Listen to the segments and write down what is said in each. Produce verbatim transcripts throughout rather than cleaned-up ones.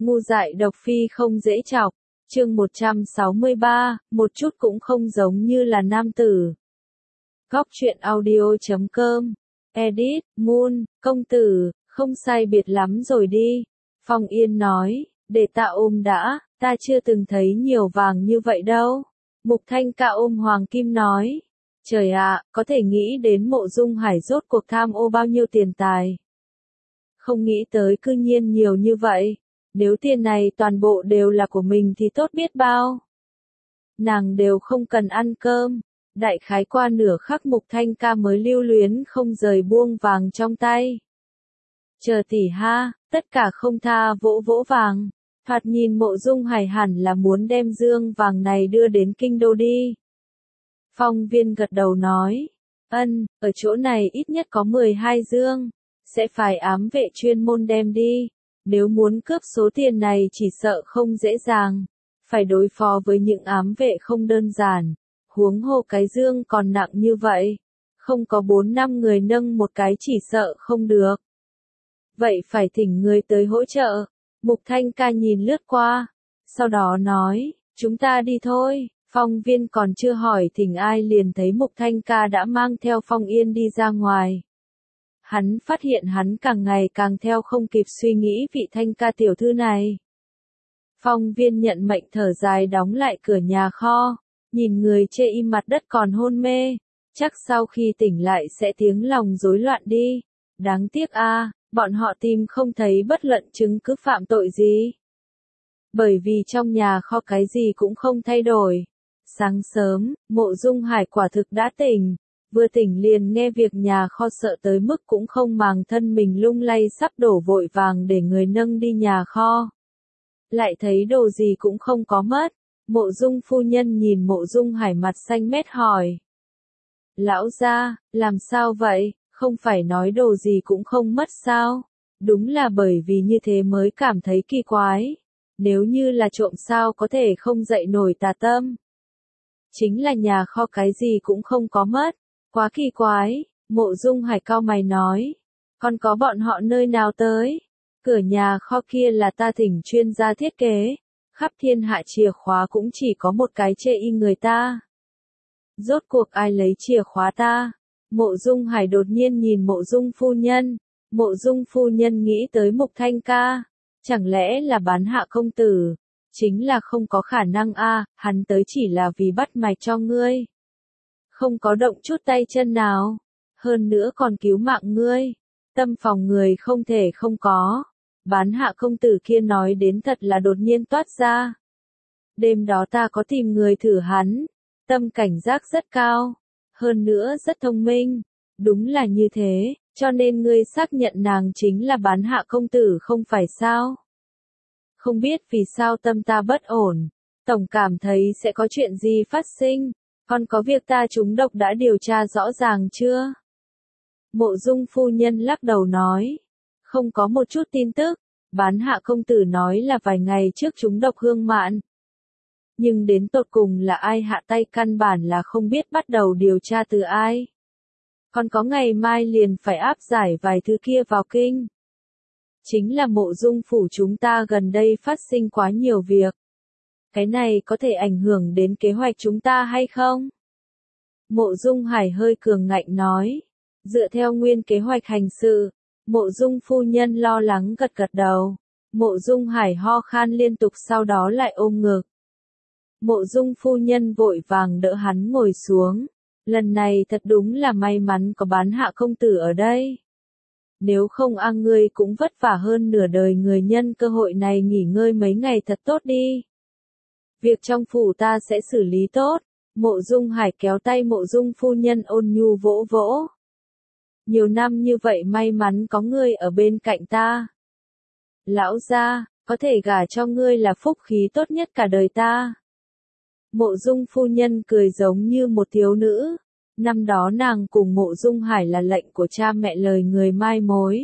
Ngu dại độc phi không dễ chọc. Chương một trăm sáu mươi ba, một chút cũng không giống như là nam tử. Góc truyện audio chấm com. Edit, Moon, công tử, không sai biệt lắm rồi đi. Phong Yên nói, để ta ôm đã, ta chưa từng thấy nhiều vàng như vậy đâu. Mục Thanh Ca ôm Hoàng Kim nói, trời ạ, có thể nghĩ đến Mộ Dung Hải rốt cuộc tham ô bao nhiêu tiền tài. Không nghĩ tới cư nhiên nhiều như vậy. Nếu tiền này toàn bộ đều là của mình thì tốt biết bao. Nàng đều không cần ăn cơm. Đại khái qua nửa khắc Mục Thanh Ca mới lưu luyến không rời buông vàng trong tay. Chờ tỷ ha, tất cả không tha vỗ vỗ vàng. Thoạt nhìn Mộ Dung Hải hẳn là muốn đem dương vàng này đưa đến kinh đô đi. Phong Viên gật đầu nói, ân, ở chỗ này ít nhất có mười hai dương, sẽ phải ám vệ chuyên môn đem đi. Nếu muốn cướp số tiền này chỉ sợ không dễ dàng, phải đối phó với những ám vệ không đơn giản, huống hồ cái dương còn nặng như vậy, không có bốn năm người nâng một cái chỉ sợ không được. Vậy phải thỉnh người tới hỗ trợ. Mục Thanh Ca nhìn lướt qua, sau đó nói, chúng ta đi thôi. Phong Viên còn chưa hỏi thỉnh ai liền thấy Mục Thanh Ca đã mang theo Phong Yên đi ra ngoài. Hắn phát hiện hắn càng ngày càng theo không kịp suy nghĩ vị Thanh Ca tiểu thư này. Phong Viên nhận mệnh thở dài đóng lại cửa nhà kho, nhìn người chê im mặt đất còn hôn mê, chắc sau khi tỉnh lại sẽ tiếng lòng rối loạn đi. Đáng tiếc a, bọn họ tìm không thấy bất luận chứng cứ phạm tội gì. Bởi vì trong nhà kho cái gì cũng không thay đổi. Sáng sớm, Mộ Dung Hải quả thực đã tỉnh. Vừa tỉnh liền nghe việc nhà kho sợ tới mức cũng không màng thân mình lung lay sắp đổ vội vàng để người nâng đi nhà kho. Lại thấy đồ gì cũng không có mất. Mộ Dung phu nhân nhìn Mộ Dung Hải mặt xanh mét hỏi. Lão gia, làm sao vậy, không phải nói đồ gì cũng không mất sao? Đúng là bởi vì như thế mới cảm thấy kỳ quái. Nếu như là trộm sao có thể không dậy nổi tà tâm. Chính là nhà kho cái gì cũng không có mất. Quá kỳ quái, Mộ Dung Hải cau mày nói. Còn có bọn họ nơi nào tới? Cửa nhà kho kia là ta thỉnh chuyên gia thiết kế. Khắp thiên hạ chìa khóa cũng chỉ có một cái chê y người ta. Rốt cuộc ai lấy chìa khóa ta? Mộ Dung Hải đột nhiên nhìn Mộ Dung phu nhân. Mộ Dung phu nhân nghĩ tới Mục Thanh Ca. Chẳng lẽ là bán hạ công tử? Chính là không có khả năng a, hắn tới chỉ là vì bắt mạch cho ngươi. Không có động chút tay chân nào. Hơn nữa còn cứu mạng ngươi. Tâm phòng người không thể không có. Bán hạ công tử kia nói đến thật là đột nhiên toát ra. Đêm đó ta có tìm người thử hắn. Tâm cảnh giác rất cao. Hơn nữa rất thông minh. Đúng là như thế, cho nên ngươi xác nhận nàng chính là bán hạ công tử không phải sao? Không biết vì sao tâm ta bất ổn. Tổng cảm thấy sẽ có chuyện gì phát sinh. Còn có việc ta trúng độc đã điều tra rõ ràng chưa? Mộ Dung phu nhân lắc đầu nói. Không có một chút tin tức. Bán hạ công tử nói là vài ngày trước trúng độc hương mạn. Nhưng đến tột cùng là ai hạ tay căn bản là không biết bắt đầu điều tra từ ai. Còn có ngày mai liền phải áp giải vài thứ kia vào kinh. Chính là Mộ Dung phủ chúng ta gần đây phát sinh quá nhiều việc. Cái này có thể ảnh hưởng đến kế hoạch chúng ta hay không? Mộ Dung Hải hơi cường ngạnh nói. Dựa theo nguyên kế hoạch hành sự, Mộ Dung phu nhân lo lắng gật gật đầu. Mộ Dung Hải ho khan liên tục sau đó lại ôm ngực. Mộ Dung phu nhân vội vàng đỡ hắn ngồi xuống. Lần này thật đúng là may mắn có bán hạ công tử ở đây. Nếu không a ngươi cũng vất vả hơn nửa đời người nhân cơ hội này nghỉ ngơi mấy ngày thật tốt đi. Việc trong phủ ta sẽ xử lý tốt. Mộ Dung Hải kéo tay Mộ Dung phu nhân ôn nhu vỗ vỗ. Nhiều năm như vậy may mắn có ngươi ở bên cạnh ta. Lão gia, có thể gả cho ngươi là phúc khí tốt nhất cả đời ta. Mộ Dung phu nhân cười giống như một thiếu nữ. Năm đó nàng cùng Mộ Dung Hải là lệnh của cha mẹ lời người mai mối.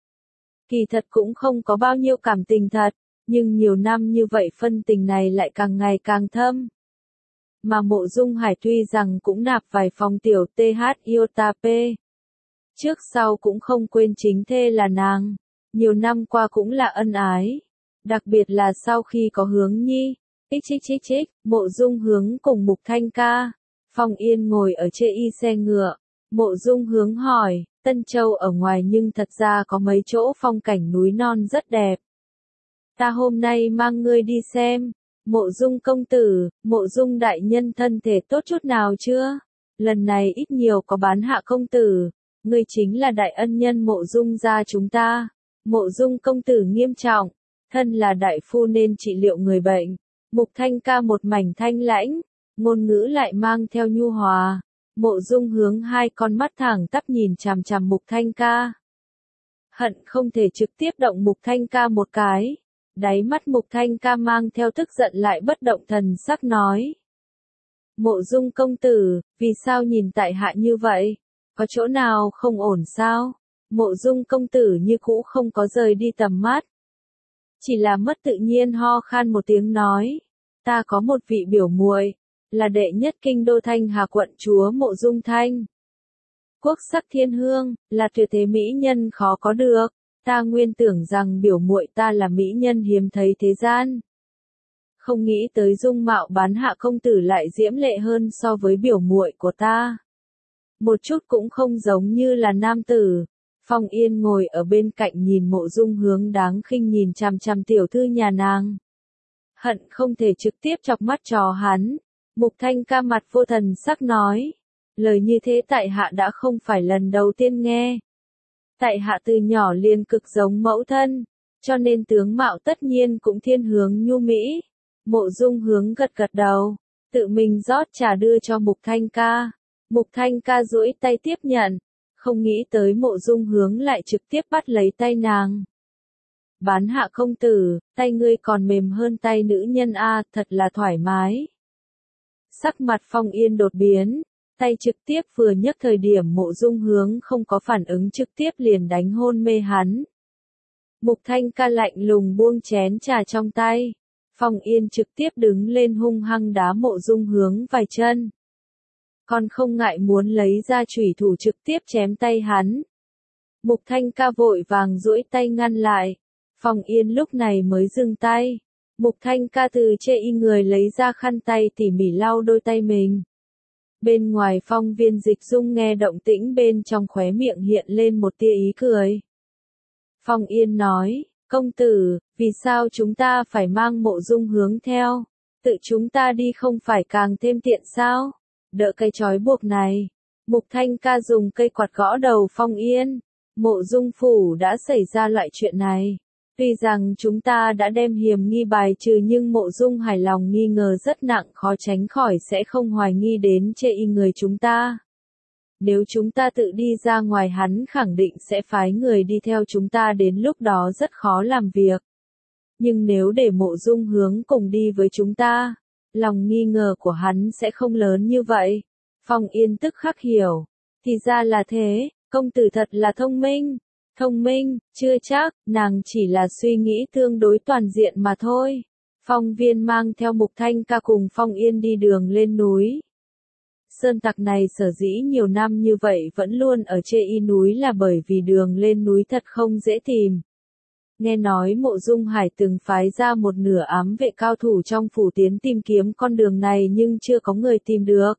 Kỳ thật cũng không có bao nhiêu cảm tình thật, nhưng nhiều năm như vậy phân tình này lại càng ngày càng thâm. Mà Mộ Dung Hải tuy rằng cũng nạp vài phòng tiểu T H Iota P. Trước sau cũng không quên chính thê là nàng. Nhiều năm qua cũng là ân ái. Đặc biệt là sau khi có Hướng Nhi. Chích chích chích chích, Mộ Dung Hướng cùng Mục Thanh Ca. Phong Yên ngồi ở chê y xe ngựa. Mộ Dung Hướng hỏi, Tân Châu ở ngoài nhưng thật ra có mấy chỗ phong cảnh núi non rất đẹp. Ta hôm nay mang ngươi đi xem. Mộ Dung công tử, Mộ Dung đại nhân thân thể tốt chút nào chưa? Lần này ít nhiều có bán hạ công tử. Ngươi chính là đại ân nhân Mộ Dung gia chúng ta. Mộ Dung công tử nghiêm trọng. Thân là đại phu nên trị liệu người bệnh. Mục Thanh Ca một mảnh thanh lãnh. Ngôn ngữ lại mang theo nhu hòa. Mộ Dung Hướng hai con mắt thẳng tắp nhìn chằm chằm Mục Thanh Ca. Hận không thể trực tiếp động Mục Thanh Ca một cái. Đáy mắt Mục Thanh Ca mang theo tức giận lại bất động thần sắc nói. Mộ Dung công tử, vì sao nhìn tại hạ như vậy? Có chỗ nào không ổn sao? Mộ Dung công tử như cũ không có rời đi tầm mắt. Chỉ là mất tự nhiên ho khan một tiếng nói. Ta có một vị biểu muội, là đệ nhất kinh đô Thanh Hà quận chúa Mộ Dung Thanh. Quốc sắc thiên hương, là tuyệt thế mỹ nhân khó có được. Ta nguyên tưởng rằng biểu muội ta là mỹ nhân hiếm thấy thế gian. Không nghĩ tới dung mạo bán hạ công tử lại diễm lệ hơn so với biểu muội của ta. Một chút cũng không giống như là nam tử. Phong Yên ngồi ở bên cạnh nhìn Mộ Dung Hướng đáng khinh nhìn chằm chằm tiểu thư nhà nàng. Hận không thể trực tiếp chọc mắt trò hắn. Mục Thanh Ca mặt vô thần sắc nói. Lời như thế tại hạ đã không phải lần đầu tiên nghe. Tại hạ từ nhỏ liền cực giống mẫu thân, cho nên tướng mạo tất nhiên cũng thiên hướng nhu mỹ. Mộ Dung Hướng gật gật đầu, tự mình rót trà đưa cho Mục Thanh Ca. Mục Thanh Ca duỗi tay tiếp nhận, không nghĩ tới Mộ Dung Hướng lại trực tiếp bắt lấy tay nàng. Bán hạ công tử, tay ngươi còn mềm hơn tay nữ nhân a, thật là thoải mái. Sắc mặt Phong Yên đột biến. Tay trực tiếp vừa nhấc thời điểm Mộ Dung Hướng không có phản ứng trực tiếp liền đánh hôn mê hắn. Mục Thanh Ca lạnh lùng buông chén trà trong tay. Phong Yên trực tiếp đứng lên hung hăng đá Mộ Dung Hướng vài chân. Còn không ngại muốn lấy ra chủy thủ trực tiếp chém tay hắn. Mục Thanh Ca vội vàng duỗi tay ngăn lại. Phong Yên lúc này mới dừng tay. Mục Thanh Ca từ chê y người lấy ra khăn tay tỉ mỉ lau đôi tay mình. Bên ngoài Phong Viên Dịch Dung nghe động tĩnh bên trong khóe miệng hiện lên một tia ý cười. Phong Yên nói, công tử, vì sao chúng ta phải mang Mộ Dung Hướng theo? Tự chúng ta đi không phải càng thêm tiện sao? Đỡ cây trói buộc này. Mục Thanh Ca dùng cây quạt gõ đầu Phong Yên. Mộ Dung phủ đã xảy ra loại chuyện này. Tuy rằng chúng ta đã đem hiểm nghi bài trừ nhưng Mộ Dung hài lòng nghi ngờ rất nặng, khó tránh khỏi sẽ không hoài nghi đến chê y người chúng ta. Nếu chúng ta tự đi ra ngoài hắn khẳng định sẽ phái người đi theo chúng ta, đến lúc đó rất khó làm việc. Nhưng nếu để Mộ Dung Hướng cùng đi với chúng ta, lòng nghi ngờ của hắn sẽ không lớn như vậy. Phong Yên tức khắc hiểu. Thì ra là thế, công tử thật là thông minh. Thông minh, chưa chắc, nàng chỉ là suy nghĩ tương đối toàn diện mà thôi. Phong Viên mang theo Mục Thanh Ca cùng Phong Yên đi đường lên núi. Sơn tặc này sở dĩ nhiều năm như vậy vẫn luôn ở chê y núi là bởi vì đường lên núi thật không dễ tìm. Nghe nói Mộ Dung Hải từng phái ra một nửa ám vệ cao thủ trong phủ tiến tìm kiếm con đường này nhưng chưa có người tìm được.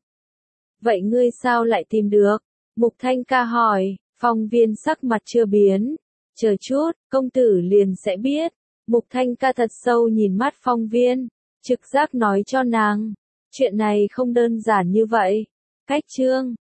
Vậy ngươi sao lại tìm được? Mục Thanh Ca hỏi. Phong Viên sắc mặt chưa biến. Chờ chút, công tử liền sẽ biết. Mục Thanh Ca thật sâu nhìn mắt Phong Viên. Trực giác nói cho nàng. Chuyện này không đơn giản như vậy. Cách chương.